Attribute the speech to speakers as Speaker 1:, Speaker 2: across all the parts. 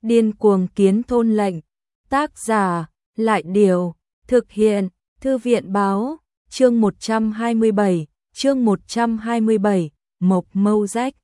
Speaker 1: Điên cuồng kiến thôn lệnh. Tác giả, Lại Điều, thực hiện, Thư viện Báo, chương 127, Mộc Mâu Rách.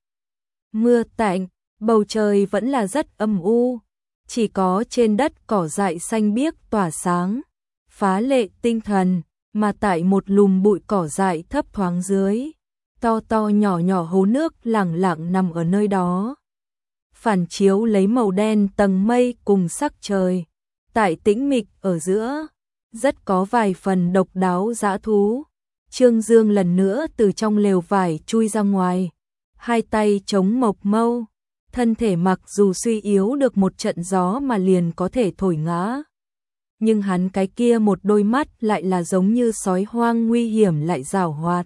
Speaker 1: Mưa tạnh, bầu trời vẫn là rất âm u, chỉ có trên đất cỏ dại xanh biếc tỏa sáng, phá lệ tinh thần, mà tại một lùm bụi cỏ dại thấp thoáng dưới, to to nhỏ nhỏ hố nước lẳng lặng nằm ở nơi đó. Phản chiếu lấy màu đen tầng mây cùng sắc trời, tại tĩnh mịch ở giữa, rất có vài phần độc đáo dã thú. Trương Dương lần nữa từ trong lều vải chui ra ngoài, hai tay chống Mộc Mâu, thân thể mặc dù suy yếu được một trận gió mà liền có thể thổi ngã. Nhưng hắn cái kia một đôi mắt lại là giống như sói hoang nguy hiểm lại giảo hoạt.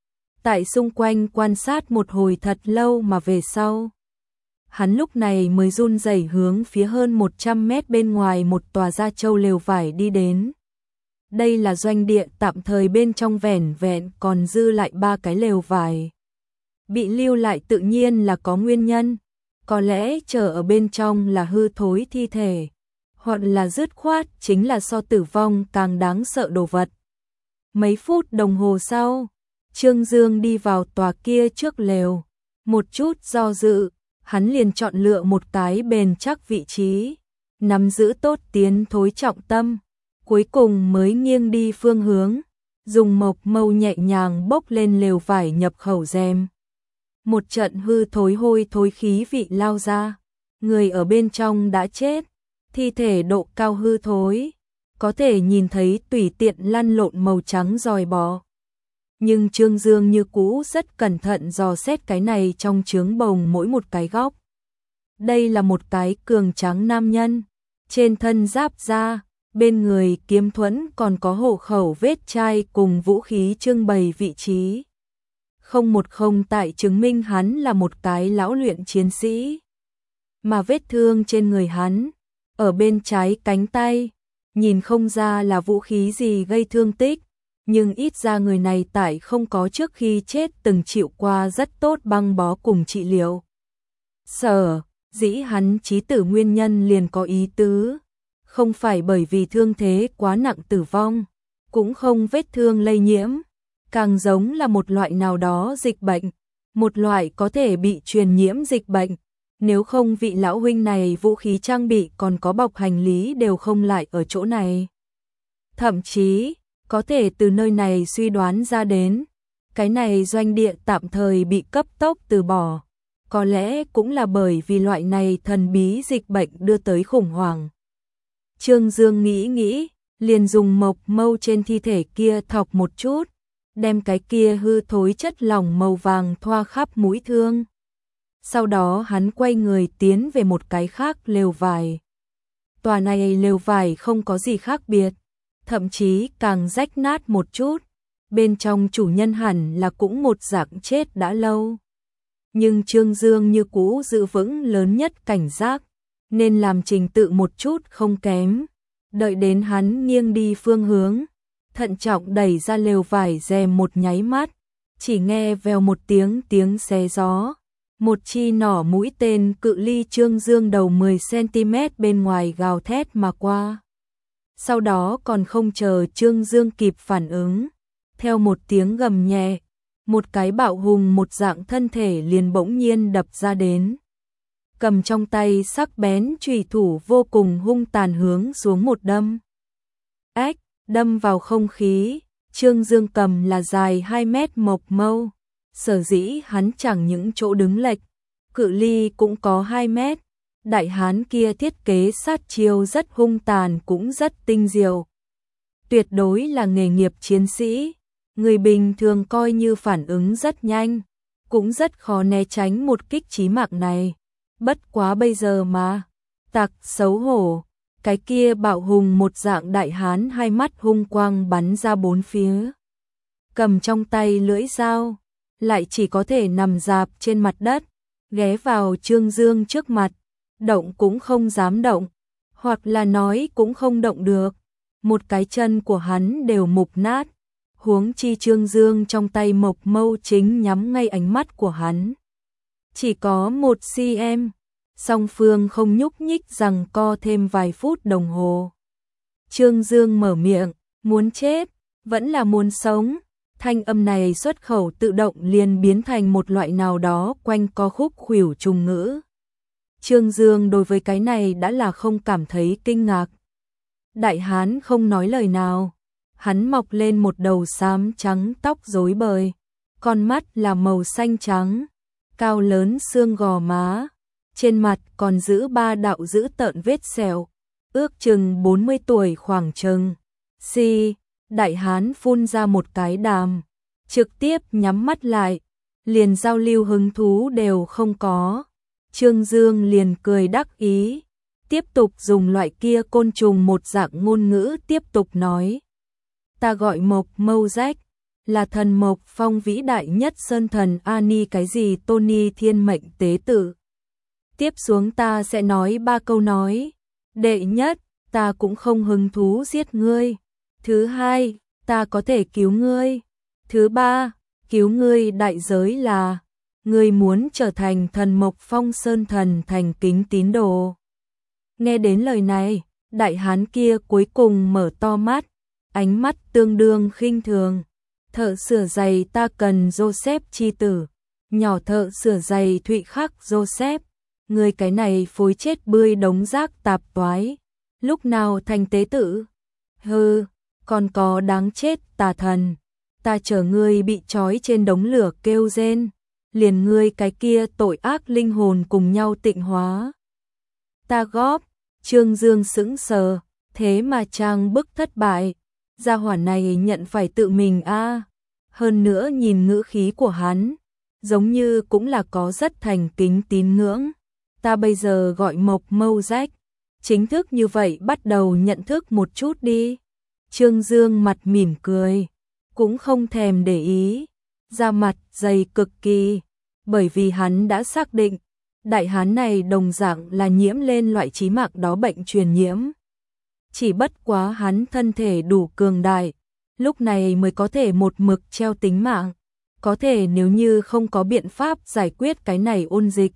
Speaker 1: Tại xung quanh quan sát một hồi thật lâu mà về sau, hắn lúc này mới run rẩy hướng phía hơn 100 mét bên ngoài một tòa gia châu lều vải đi đến. Đây là doanh địa tạm thời bên trong vẻn vẹn còn dư lại 3 cái lều vải. Bị lưu lại tự nhiên là có nguyên nhân, có lẽ chờ ở bên trong là hư thối thi thể, hoặc là dứt khoát chính là so tử vong càng đáng sợ đồ vật. Mấy phút đồng hồ sau, Trương Dương đi vào tòa kia trước lều, một chút do dự, hắn liền chọn lựa một cái bền chắc vị trí, nắm giữ tốt tiến thối trọng tâm, cuối cùng mới nghiêng đi phương hướng, dùng Mộc Mâu nhẹ nhàng bốc lên lều vải nhập khẩu rèm. Một trận hư thối hôi thối khí vị lao ra, người ở bên trong đã chết, thi thể độ cao hư thối, có thể nhìn thấy tùy tiện lăn lộn màu trắng giòi bò. Nhưng Trương Dương như cũ rất cẩn thận dò xét cái này trong trướng bồng mỗi một cái góc. Đây là một cái cường tráng nam nhân, trên thân giáp da, bên người kiếm thuẫn còn có hộ khẩu vết chai cùng vũ khí trưng bày vị trí. 010 tại chứng minh hắn là một cái lão luyện chiến sĩ. Mà vết thương trên người hắn, ở bên trái cánh tay, nhìn không ra là vũ khí gì gây thương tích, nhưng ít ra người này tại không có trước khi chết từng chịu qua rất tốt băng bó cùng trị liệu. Sở dĩ hắn chí tử nguyên nhân liền có ý tứ, không phải bởi vì thương thế quá nặng tử vong, cũng không vết thương lây nhiễm, càng giống là một loại nào đó dịch bệnh, một loại có thể bị truyền nhiễm dịch bệnh. Nếu không vị lão huynh này vũ khí trang bị còn có bọc hành lý đều không lại ở chỗ này. Thậm chí, có thể từ nơi này suy đoán ra đến, cái này doanh địa tạm thời bị cấp tốc từ bỏ, có lẽ cũng là bởi vì loại này thần bí dịch bệnh đưa tới khủng hoảng. Trương Dương nghĩ, liền dùng Mộc Mâu trên thi thể kia thọc một chút, đem cái kia hư thối chất lỏng màu vàng thoa khắp mũi thương. Sau đó hắn quay người tiến về một cái khác lều vải. Tòa này lều vải không có gì khác biệt, thậm chí càng rách nát một chút, bên trong chủ nhân hẳn là cũng một dạng chết đã lâu. Nhưng Trương Dương như cũ giữ vững lớn nhất cảnh giác, nên làm trình tự một chút không kém. Đợi đến hắn nghiêng đi phương hướng, thận trọng đẩy ra lều vải rèm một nháy mắt, chỉ nghe vèo một tiếng xé gió. Một chi nỏ mũi tên cự ly Trương Dương đầu 10 cm bên ngoài gào thét mà qua. Sau đó còn không chờ Trương Dương kịp phản ứng, theo một tiếng gầm nhẹ, một cái bạo hùng một dạng thân thể liền bỗng nhiên đập ra đến. Cầm trong tay sắc bén chùy thủ vô cùng hung tàn hướng xuống một đâm. Ách, đâm vào không khí, Trương Dương cầm là dài 2 mét Mộc Mâu. Sở dĩ hắn chẳng những chỗ đứng lệch, cự ly cũng có 2 mét. Đại hán kia thiết kế sát chiêu rất hung tàn cũng rất tinh diệu. Tuyệt đối là nghề nghiệp chiến sĩ, người bình thường coi như phản ứng rất nhanh, cũng rất khó né tránh một kích chí mạng này. Bất quá bây giờ mà, tặc xấu hổ, cái kia bạo hùng một dạng đại hán hai mắt hung quang bắn ra bốn phía. Cầm trong tay lưỡi dao, lại chỉ có thể nằm rạp trên mặt đất, ghé vào Trương Dương trước mặt, động cũng không dám động, hoặc là nói cũng không động được. Một cái chân của hắn đều mục nát, huống chi Trương Dương trong tay Mộc Mâu chính nhắm ngay ánh mắt của hắn. Chỉ có 1 cm, song phương không nhúc nhích giằng co thêm vài phút đồng hồ. Trương Dương mở miệng, muốn chết, vẫn là muốn sống. Thanh âm này xuất khẩu tự động liền biến thành một loại nào đó quanh co khúc khuỷu trùng ngữ. Trương Dương đối với cái này đã là không cảm thấy kinh ngạc. Đại hán không nói lời nào, hắn mọc lên một đầu xám trắng tóc rối bời, con mắt là màu xanh trắng, cao lớn xương gò má, trên mặt còn giữ 3 đạo dữ tợn vết sẹo, ước chừng 40 tuổi khoảng chừng. Đại hán phun ra một cái đàm, trực tiếp nhắm mắt lại, liền giao lưu hứng thú đều không có. Trương Dương liền cười đắc ý, tiếp tục dùng loại kia côn trùng một dạng ngôn ngữ tiếp tục nói. Ta gọi Mộc Mâu Rách, là thần Mộc Phong vĩ đại nhất sơn thần Ani cái gì Tony thiên mệnh tế tử. Tiếp xuống ta sẽ nói 3 câu nói. Đệ nhất, ta cũng không hứng thú giết ngươi. Thứ hai, ta có thể cứu ngươi. Thứ ba, cứu ngươi đại giới là ngươi muốn trở thành thần Mộc Phong sơn thần thành kính tín đồ. Nghe đến lời này, đại hán kia cuối cùng mở to mắt, ánh mắt tương đương khinh thường. Thợ sửa giày ta cần Joseph chi tử, nhỏ thợ sửa giày Thụy Khắc Joseph, ngươi cái này phối chết bươi đống rác tạp toái, lúc nào thành tế tử? Hừ, còn có đáng chết tà thần, ta chở ngươi bị trói trên đống lửa kêu rên, liền ngươi cái kia tội ác linh hồn cùng nhau tịnh hóa. Ta góp, Trương Dương sững sờ, thế mà trang bức thất bại, gia hỏa này nhận phải tự mình a. Hơn nữa nhìn ngữ khí của hắn, giống như cũng là có rất thành kính tín ngưỡng. Ta bây giờ gọi Mộc Mâu Rách, chính thức như vậy bắt đầu nhận thức một chút đi. Trương Dương mặt mỉm cười, cũng không thèm để ý, da mặt dày cực kỳ, bởi vì hắn đã xác định, đại hán này đồng dạng là nhiễm lên loại chí mạng đó bệnh truyền nhiễm. Chỉ bất quá hắn thân thể đủ cường đại, lúc này mới có thể một mực treo tính mạng, có thể nếu như không có biện pháp giải quyết cái này ôn dịch,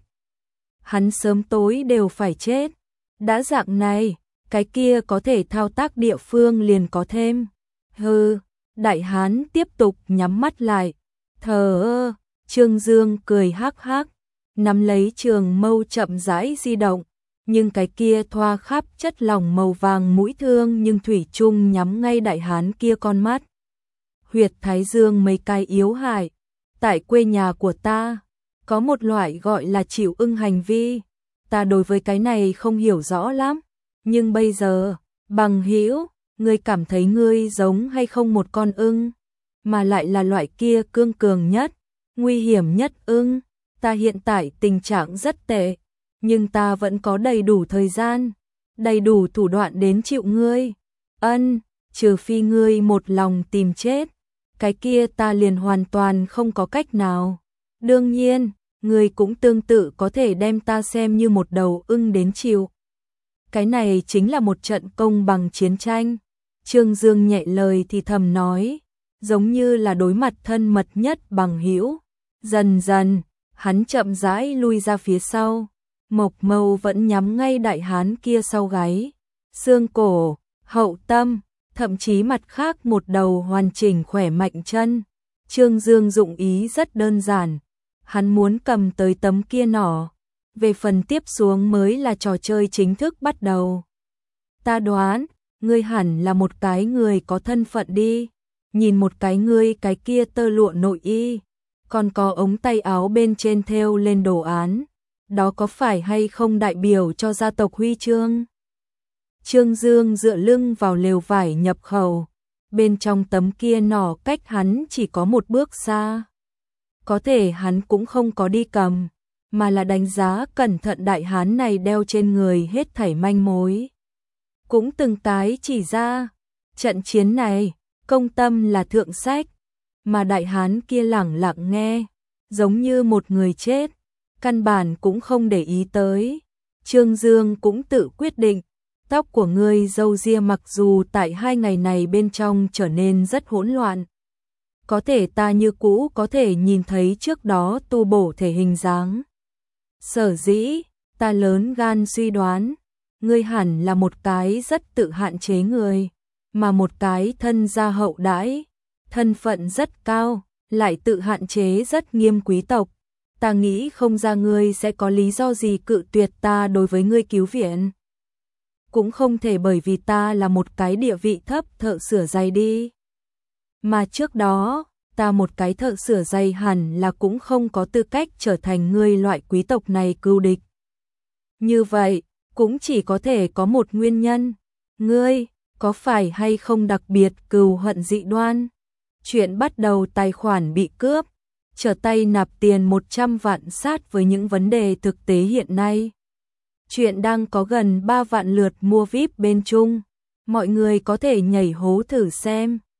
Speaker 1: hắn sớm tối đều phải chết. Đã dạng này, cái kia có thể thao tác địa phương liền có thêm. Hừ, đại hán tiếp tục nhắm mắt lại. Thờ ơ, Trương Dương cười hắc hắc, nắm lấy trường mâu chậm rãi di động, nhưng cái kia thoa khắp chất lỏng màu vàng mũi thương nhưng thủy chung nhắm ngay đại hán kia con mắt. Huyệt thái dương mấy cái yếu hại. Tại quê nhà của ta, có một loại gọi là chịu ưng hành vi. Ta đối với cái này không hiểu rõ lắm, nhưng bây giờ, bằng hữu, ngươi cảm thấy ngươi giống hay không một con ưng, mà lại là loại kia cương cường nhất, nguy hiểm nhất ưng. Ta hiện tại tình trạng rất tệ, nhưng ta vẫn có đầy đủ thời gian, đầy đủ thủ đoạn đến chịu ngươi. Trừ phi ngươi một lòng tìm chết, cái kia ta liền hoàn toàn không có cách nào. Đương nhiên, ngươi cũng tương tự có thể đem ta xem như một đầu ưng đến chịu. Cái này chính là một trận công bằng chiến tranh. Trương Dương nhẹ lời thì thầm nói, giống như là đối mặt thân mật nhất bằng hữu. Dần dần, hắn chậm rãi lui ra phía sau. Mộc Mâu vẫn nhắm ngay đại hán kia sau gáy, xương cổ, hậu tâm, thậm chí mặt khác một đầu hoàn chỉnh khỏe mạnh chân. Trương Dương dụng ý rất đơn giản, hắn muốn cầm tới tấm kia nỏ, về phần tiếp xuống mới là trò chơi chính thức bắt đầu. Ta đoán, ngươi hẳn là một cái người có thân phận đi, nhìn một cái ngươi cái kia tơ lụa nội y, còn có ống tay áo bên trên thêu lên đồ án, đó có phải hay không đại biểu cho gia tộc huy chương? Trương Dương dựa lưng vào lều vải nhập khẩu, bên trong tấm kia nỏ cách hắn chỉ có một bước xa. Có thể hắn cũng không có đi cầm, mà là đánh giá cẩn thận đại hán này đeo trên người hết thảy manh mối. Cũng từng cái chỉ ra, trận chiến này, công tâm là thượng sách, mà đại hán kia lẳng lặng nghe, giống như một người chết, căn bản cũng không để ý tới. Trương Dương cũng tự quyết định, tóc của ngươi râu ria mặc dù tại 2 ngày này bên trong trở nên rất hỗn loạn, có thể ta như cũ có thể nhìn thấy trước đó tu bổ thể hình dáng. Sở dĩ, Ta lớn gan suy đoán, ngươi hẳn là một cái rất tự hạn chế người, mà một cái thân gia hậu đãi, thân phận rất cao, lại tự hạn chế rất nghiêm quý tộc. Ta nghĩ không ra ngươi sẽ có lý do gì cự tuyệt ta đối với ngươi cứu viện. Cũng không thể bởi vì ta là một cái địa vị thấp thợ sửa giày đi. Mà trước đó, ta một cái thợ sửa giày hẳn là cũng không có tư cách trở thành ngươi loại quý tộc này cưu địch. Như vậy, cũng chỉ có thể có một nguyên nhân. Ngươi, có phải hay không đặc biệt cừu hận dị đoan? Chuyện bắt đầu tài khoản bị cướp, trở tay nạp tiền 100 vạn sát với những vấn đề thực tế hiện nay. Chuyện đang có gần 3 vạn lượt mua VIP bên Trung. Mọi người có thể nhảy hố thử xem.